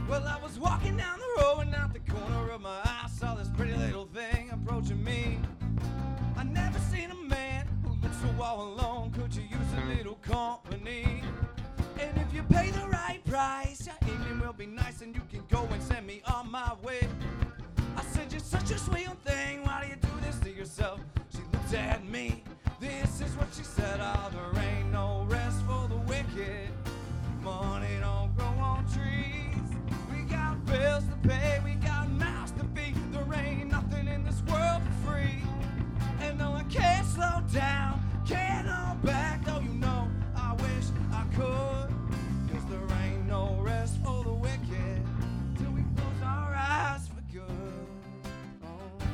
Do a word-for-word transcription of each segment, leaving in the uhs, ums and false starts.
Well, I was walking down the road and out the corner of my eye saw this pretty little thing approaching me. I never seen a man who looked so all alone. Could you use a little company? And if you pay the right price, your evening will be nice and you can go and send me on my way. I said, you're such a sweet thing, why do you do this to yourself? She looked at me, this is what she said. Oh, there ain't no rest for the wicked. Money don't grow on trees. We got bills to pay, we got mouths to feed. There ain't nothing in this world for free. And no, I can't slow down, can't hold back. Though you know, I wish I could. Cause there ain't no rest for the wicked till we close our eyes for good. Oh.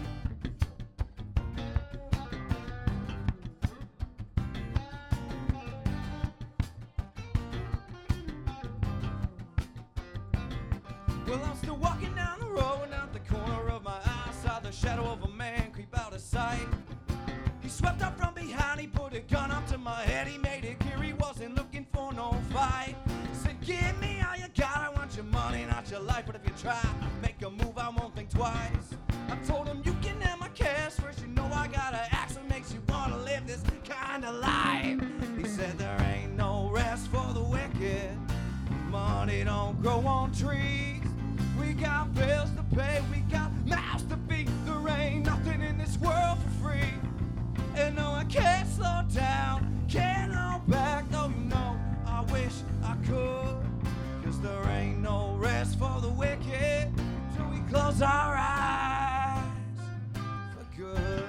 Well, I'm still walking down the road and out the corner of my eye saw the shadow of a man creep out of sight. He swept up from behind, he put a gun up to my head. He made it clear he wasn't looking for no fight. He said, give me all you got, I want your money, not your life. But if you try, make a move, I won't think twice. I told him, you can have my cash, first you know I got an axe that makes you wanna live this kind of life. He said, there ain't no rest for the wicked. Money don't grow on trees. We got bills to pay, we got mouths to feed. There ain't nothing in this world for free. And no, I can't slow down, can't hold back. Though you know, I wish I could. Cause there ain't no rest for the wicked till we close our eyes for good.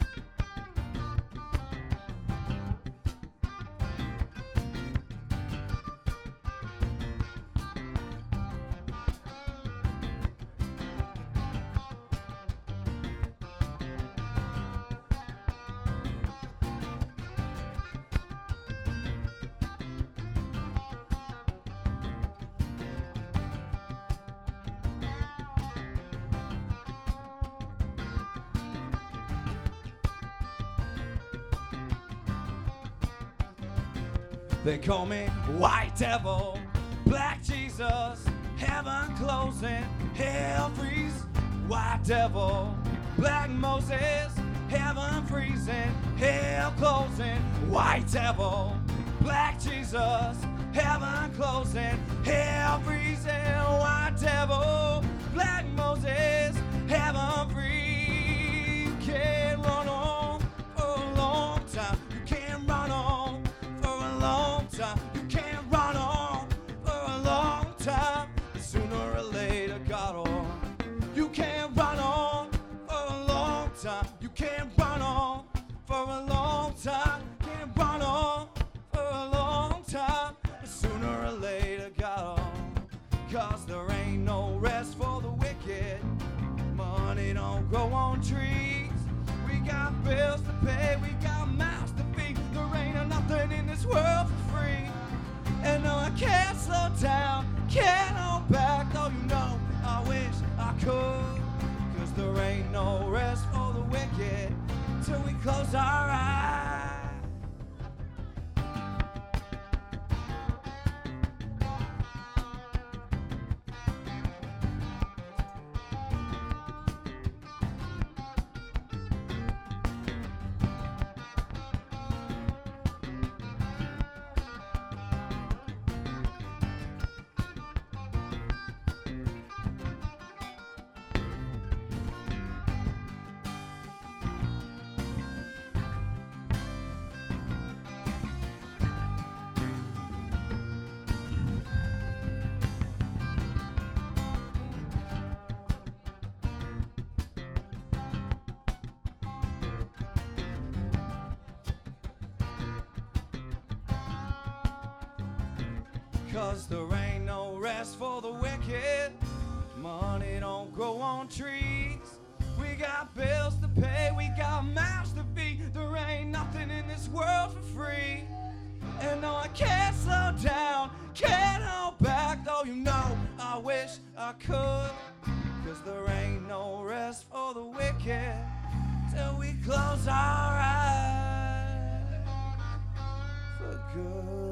They call me White Devil, Black Jesus, Heaven closing, Hell freeze. White Devil, Black Moses, Heaven freezing, Hell closing. White Devil, Black Jesus, Heaven closing, Hell freezing. White Devil, Black Moses, Heaven free. You can't run on for a long time. You can't run on for a long time. You can't run on for a long time. Sooner or later, got on. You can't run on for a long time. You can't run on for a long time. Can't run on for a long time. Sooner or later, got on. Cause there ain't no rest for the wicked. Money don't grow on trees. We got bills to pay, we got mouths to feed. There ain't nothing in this world for free. And no, I can't slow down, can't hold back. Though you know, I wish I could. Cause there ain't no rest for the wicked till we close our eyes. Cause there ain't no rest for the wicked. Money don't grow on trees. We got bills to pay, we got mouths to feed. There ain't nothing in this world for free. And no, I can't slow down, can't hold back. Though you know, I wish I could. Cause there ain't no rest for the wicked till we close our eyes for good.